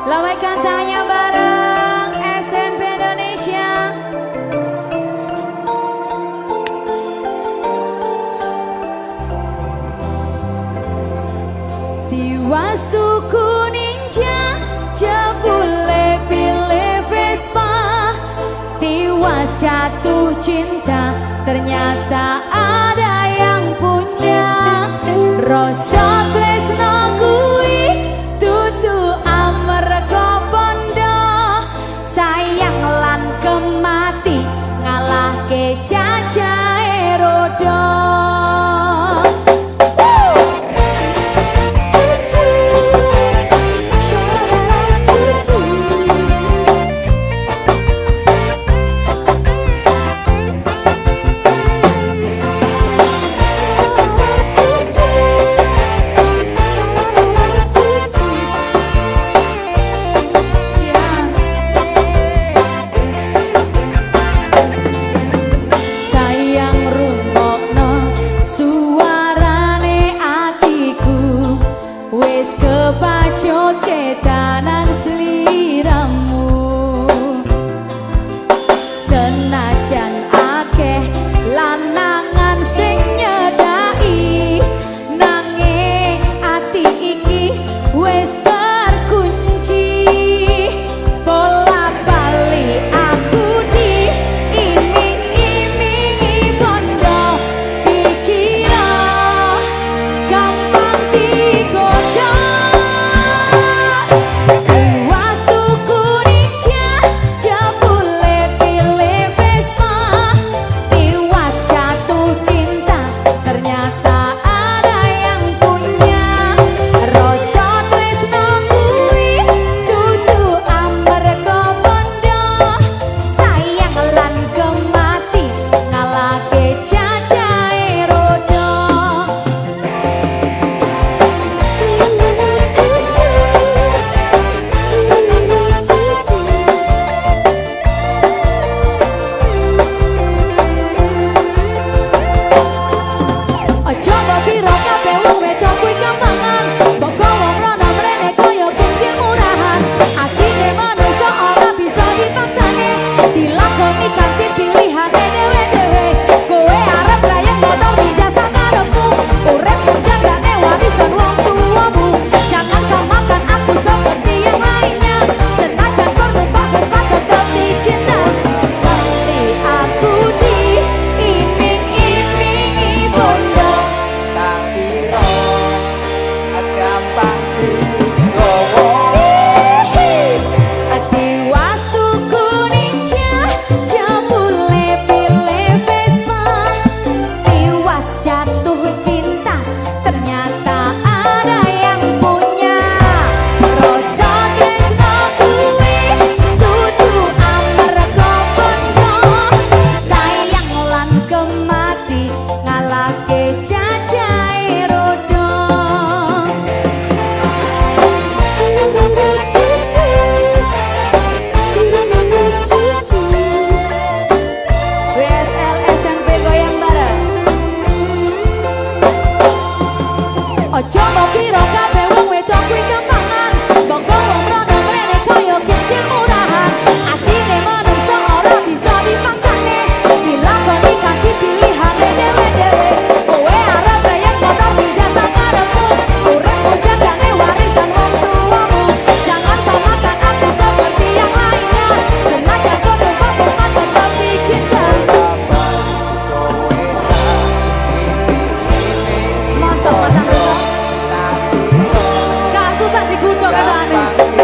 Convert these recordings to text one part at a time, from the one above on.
Lambaikan tangannya bareng SNP Indonesia. Tiwas tuku ninja, jebule pilih Vespa. Tiwas jatuh cinta, ternyata ada yang punya. Rasa tresno kuwi dudu amarga bondo. Sayang lan kemati ngalahke jajahe rodo. Kepacut ketanan sliramu, senajan akeh lanangan sing nyedaki, nanging ati iki wis terkunci. Bola bali aku diiming-imingi bondo, dikira gampang digoda. Ojo mbok kira kabeh wong wedok kuwi kembangan, mbok wong rono mrene kaya kincir murahan. Atine manungsa ora bisa dipaksane, dilakoni kanthi pilihane dhewe-dhewe. Kowe arep bayar motor dijasa karepmu, uripmu jagane warisan wong tuamu. Jangan samakan aku seperti yang lainnya, senajan kau tetap tetap dicinta. Masa-masa digundok katane.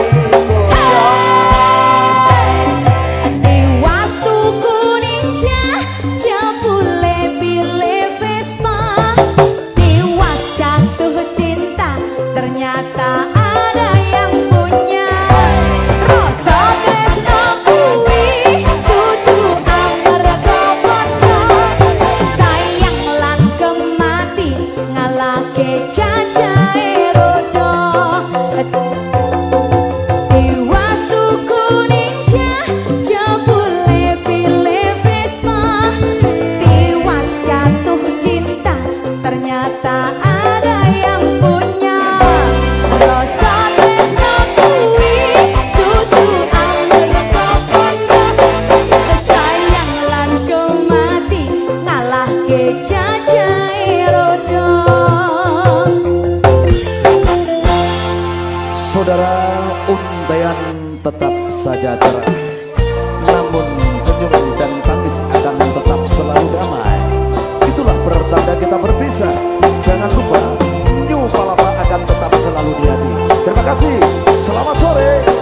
Tiwas tuku ninja, jebule pilih Vespa. Tiwas jatuh cinta, ternyata ada yang punya. Rasa tresno kuwi dudu amarga bondo. Sayang lan kemati ngalahke jajahe rodo. Tiwas tuku ninja, jebule pilih Vespa. Tiwas jatuh cinta, ternyata ada yang punya. Pakaian tetap saja cerah, namun senyum dan tangis akan tetap selalu damai. Itulah pertanda kita berpisah. Jangan lupa New Palapa akan tetap selalu di hati. Terima kasih, selamat sore.